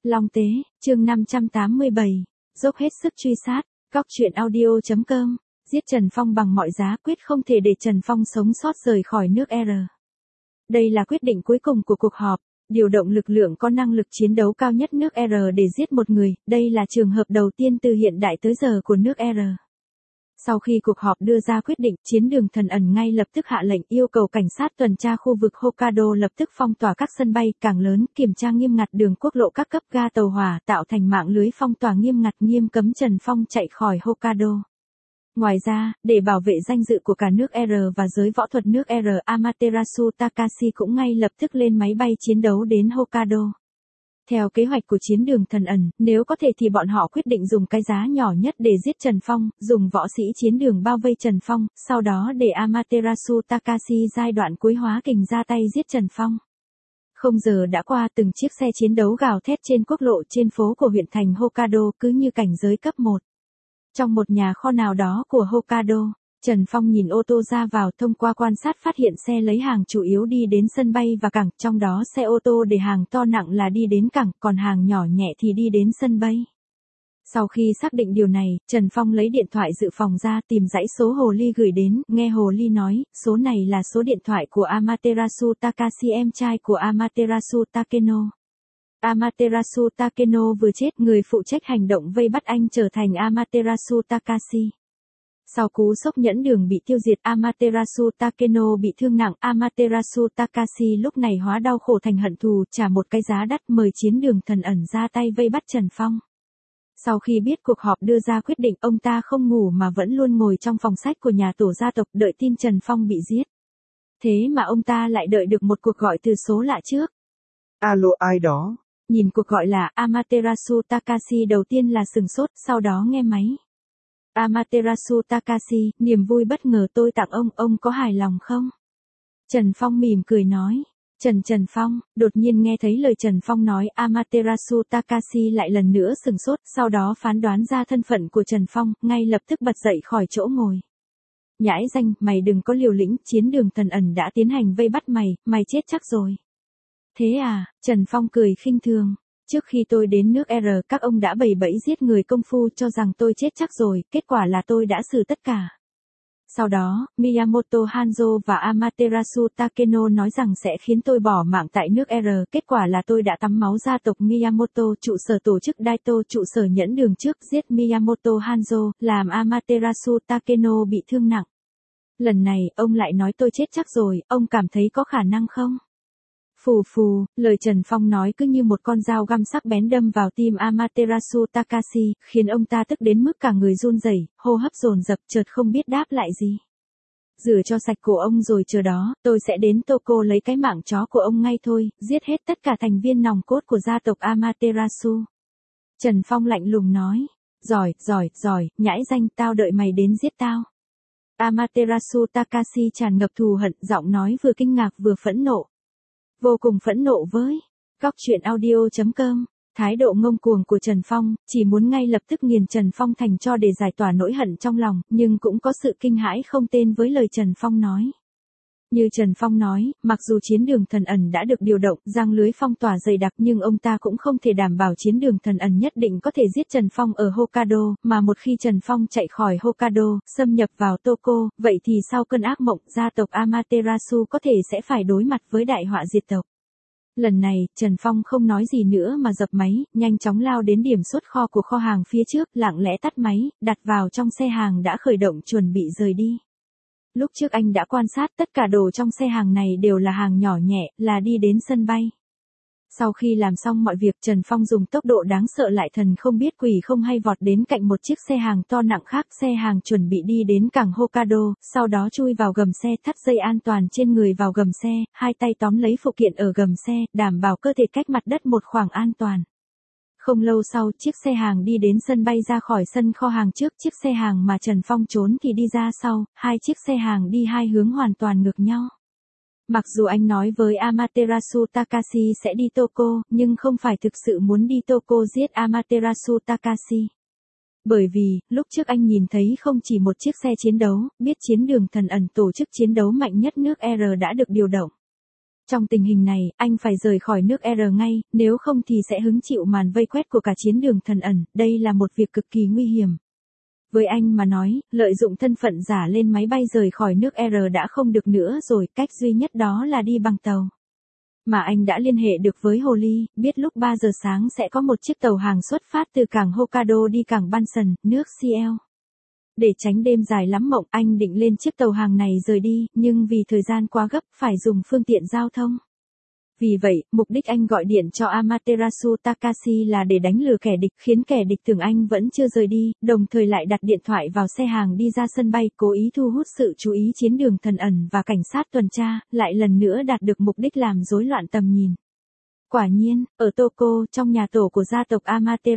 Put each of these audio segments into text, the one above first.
Long Tế, chương 587, dốc hết sức truy sát, Cóc truyện audio.com, giết Trần Phong bằng mọi giá, quyết không thể để Trần Phong sống sót rời khỏi nước R. Đây là quyết định cuối cùng của cuộc họp, điều động lực lượng có năng lực chiến đấu cao nhất nước R để giết một người, đây là trường hợp đầu tiên từ hiện đại tới giờ của nước R. Sau khi cuộc họp đưa ra quyết định, chiến đường thần ẩn ngay lập tức hạ lệnh yêu cầu cảnh sát tuần tra khu vực Hokkaido lập tức phong tỏa các sân bay, cảng lớn, kiểm tra nghiêm ngặt đường quốc lộ các cấp ga tàu hỏa, tạo thành mạng lưới phong tỏa nghiêm ngặt nghiêm cấm Trần Phong chạy khỏi Hokkaido. Ngoài ra, để bảo vệ danh dự của cả nước R và giới võ thuật nước R, Amaterasu Takashi cũng ngay lập tức lên máy bay chiến đấu đến Hokkaido. Theo kế hoạch của chiến đường thần ẩn, nếu có thể thì bọn họ quyết định dùng cái giá nhỏ nhất để giết Trần Phong, dùng võ sĩ chiến đường bao vây Trần Phong, sau đó để Amaterasu Takashi giai đoạn cuối hóa kình ra tay giết Trần Phong. Không giờ đã qua, từng chiếc xe chiến đấu gào thét trên quốc lộ trên phố của huyện thành Hokkaido cứ như cảnh giới cấp 1. Trong một nhà kho nào đó của Hokkaido, Trần Phong nhìn ô tô ra vào, thông qua quan sát phát hiện xe lấy hàng chủ yếu đi đến sân bay và cảng, trong đó xe ô tô để hàng to nặng là đi đến cảng, còn hàng nhỏ nhẹ thì đi đến sân bay. Sau khi xác định điều này, Trần Phong lấy điện thoại dự phòng ra tìm dãy số Hồ Ly gửi đến, nghe Hồ Ly nói, số này là số điện thoại của Amaterasu Takashi, em trai của Amaterasu Takeno. Amaterasu Takeno vừa chết, người phụ trách hành động vây bắt anh trở thành Amaterasu Takashi. Sau cú sốc nhẫn đường bị tiêu diệt, Amaterasu Takeno bị thương nặng, Amaterasu Takashi lúc này hóa đau khổ thành hận thù, trả một cái giá đắt, mời chiến đường thần ẩn ra tay vây bắt Trần Phong. Sau khi biết cuộc họp đưa ra quyết định, ông ta không ngủ mà vẫn luôn ngồi trong phòng sách của nhà tổ gia tộc đợi tin Trần Phong bị giết. Thế mà ông ta lại đợi được một cuộc gọi từ số lạ trước. Alo, ai đó? Nhìn cuộc gọi là Amaterasu Takashi, đầu tiên là sừng sốt, sau đó nghe máy. Amaterasu Takashi, niềm vui bất ngờ tôi tặng ông có hài lòng không? Trần Phong mỉm cười nói. Trần Phong, đột nhiên nghe thấy lời Trần Phong nói, Amaterasu Takashi lại lần nữa sừng sốt, sau đó phán đoán ra thân phận của Trần Phong, ngay lập tức bật dậy khỏi chỗ ngồi. Nhãi danh, mày đừng có liều lĩnh, chiến đường thần ẩn đã tiến hành vây bắt mày chết chắc rồi. Thế à, Trần Phong cười khinh thường. Trước khi tôi đến nước R, các ông đã bày bẫy giết người công phu cho rằng tôi chết chắc rồi, kết quả là tôi đã xử tất cả. Sau đó, Miyamoto Hanzo và Amaterasu Takeno nói rằng sẽ khiến tôi bỏ mạng tại nước R, kết quả là tôi đã tắm máu gia tộc Miyamoto, trụ sở tổ chức Daito, trụ sở nhẫn đường trước, giết Miyamoto Hanzo, làm Amaterasu Takeno bị thương nặng. Lần này, ông lại nói tôi chết chắc rồi, ông cảm thấy có khả năng không? Phù, lời Trần Phong nói cứ như một con dao găm sắc bén đâm vào tim Amaterasu Takashi, khiến ông ta tức đến mức cả người run rẩy, hô hấp dồn dập, chợt không biết đáp lại gì. Rửa cho sạch cổ ông rồi chờ đó, tôi sẽ đến Tokyo lấy cái mạng chó của ông ngay thôi, giết hết tất cả thành viên nòng cốt của gia tộc Amaterasu. Trần Phong lạnh lùng nói, giỏi, nhãi danh, tao đợi mày đến giết tao. Amaterasu Takashi tràn ngập thù hận, giọng nói vừa kinh ngạc vừa phẫn nộ. Vô cùng phẫn nộ với Cóc truyện audio.com, thái độ ngông cuồng của Trần Phong, chỉ muốn ngay lập tức nghiền Trần Phong thành tro để giải tỏa nỗi hận trong lòng, nhưng cũng có sự kinh hãi không tên với lời Trần Phong nói. Như Trần Phong nói, mặc dù chiến đường thần ẩn đã được điều động, giăng lưới phong tỏa dày đặc, nhưng ông ta cũng không thể đảm bảo chiến đường thần ẩn nhất định có thể giết Trần Phong ở Hokkaido, mà một khi Trần Phong chạy khỏi Hokkaido, xâm nhập vào Tokyo, vậy thì sau cơn ác mộng, gia tộc Amaterasu có thể sẽ phải đối mặt với đại họa diệt tộc. Lần này, Trần Phong không nói gì nữa mà dập máy, nhanh chóng lao đến điểm xuất kho của kho hàng phía trước, lặng lẽ tắt máy, đặt vào trong xe hàng đã khởi động chuẩn bị rời đi. Lúc trước anh đã quan sát tất cả đồ trong xe hàng này đều là hàng nhỏ nhẹ, là đi đến sân bay. Sau khi làm xong mọi việc, Trần Phong dùng tốc độ đáng sợ lại thần không biết quỷ không hay vọt đến cạnh một chiếc xe hàng to nặng khác, xe hàng chuẩn bị đi đến cảng Hokkaido, sau đó chui vào gầm xe, thắt dây an toàn trên người vào gầm xe, hai tay tóm lấy phụ kiện ở gầm xe, đảm bảo cơ thể cách mặt đất một khoảng an toàn. Không lâu sau, chiếc xe hàng đi đến sân bay ra khỏi sân kho hàng trước, chiếc xe hàng mà Trần Phong trốn thì đi ra sau, hai chiếc xe hàng đi hai hướng hoàn toàn ngược nhau. Mặc dù anh nói với Amaterasu Takashi sẽ đi Tokyo, nhưng không phải thực sự muốn đi Tokyo giết Amaterasu Takashi. Bởi vì, lúc trước anh nhìn thấy không chỉ một chiếc xe chiến đấu, biết chiến đường thần ẩn tổ chức chiến đấu mạnh nhất nước R đã được điều động. Trong tình hình này, anh phải rời khỏi nước R ngay, nếu không thì sẽ hứng chịu màn vây quét của cả chiến đường thần ẩn, đây là một việc cực kỳ nguy hiểm. Với anh mà nói, lợi dụng thân phận giả lên máy bay rời khỏi nước R đã không được nữa rồi, cách duy nhất đó là đi bằng tàu. Mà anh đã liên hệ được với Hồ Ly, biết lúc 3 giờ sáng sẽ có một chiếc tàu hàng xuất phát từ cảng Hokkaido đi cảng Bansan, nước CL. Để tránh đêm dài lắm mộng, anh định lên chiếc tàu hàng này rời đi, nhưng vì thời gian quá gấp, phải dùng phương tiện giao thông. Vì vậy, mục đích anh gọi điện cho Amaterasu Takashi là để đánh lừa kẻ địch, khiến kẻ địch tưởng anh vẫn chưa rời đi, đồng thời lại đặt điện thoại vào xe hàng đi ra sân bay, cố ý thu hút sự chú ý chiến đường thần ẩn và cảnh sát tuần tra, lại lần nữa đạt được mục đích làm rối loạn tầm nhìn. Quả nhiên, ở Tokyo, trong nhà tổ của gia tộc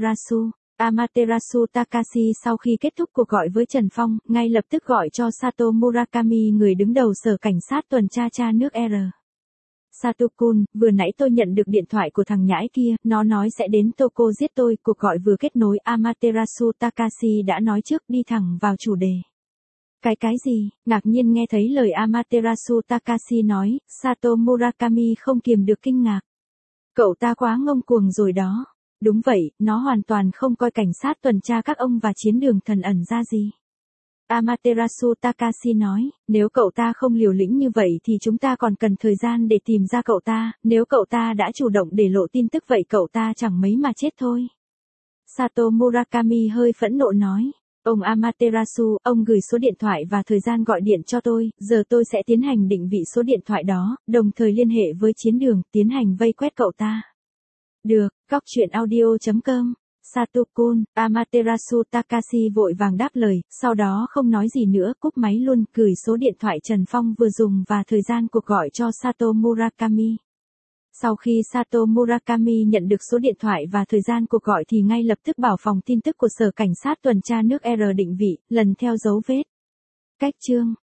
Amaterasu Takashi sau khi kết thúc cuộc gọi với Trần Phong, ngay lập tức gọi cho Sato Murakami, người đứng đầu sở cảnh sát tuần tra nước R. Sato-kun, vừa nãy tôi nhận được điện thoại của thằng nhãi kia, nó nói sẽ đến Tokyo giết tôi, cuộc gọi vừa kết nối, Amaterasu Takashi đã nói trước, đi thẳng vào chủ đề. Cái gì? Ngạc nhiên nghe thấy lời Amaterasu Takashi nói, Sato Murakami không kiềm được kinh ngạc. Cậu ta quá ngông cuồng rồi đó. Đúng vậy, nó hoàn toàn không coi cảnh sát tuần tra các ông và chiến đường thần ẩn ra gì. Amaterasu Takashi nói, nếu cậu ta không liều lĩnh như vậy thì chúng ta còn cần thời gian để tìm ra cậu ta, nếu cậu ta đã chủ động để lộ tin tức vậy cậu ta chẳng mấy mà chết thôi. Sato Murakami hơi phẫn nộ nói, ông Amaterasu, ông gửi số điện thoại và thời gian gọi điện cho tôi, giờ tôi sẽ tiến hành định vị số điện thoại đó, đồng thời liên hệ với chiến đường, tiến hành vây quét cậu ta. Được, goctruyện.audio.com. Sato-kun, Amaterasu Takashi vội vàng đáp lời, sau đó không nói gì nữa, cúp máy luôn, gửi số điện thoại Trần Phong vừa dùng và thời gian cuộc gọi cho Sato Murakami. Sau khi Sato Murakami nhận được số điện thoại và thời gian cuộc gọi thì ngay lập tức bảo phòng tin tức của sở cảnh sát tuần tra nước R định vị, lần theo dấu vết. Cách chương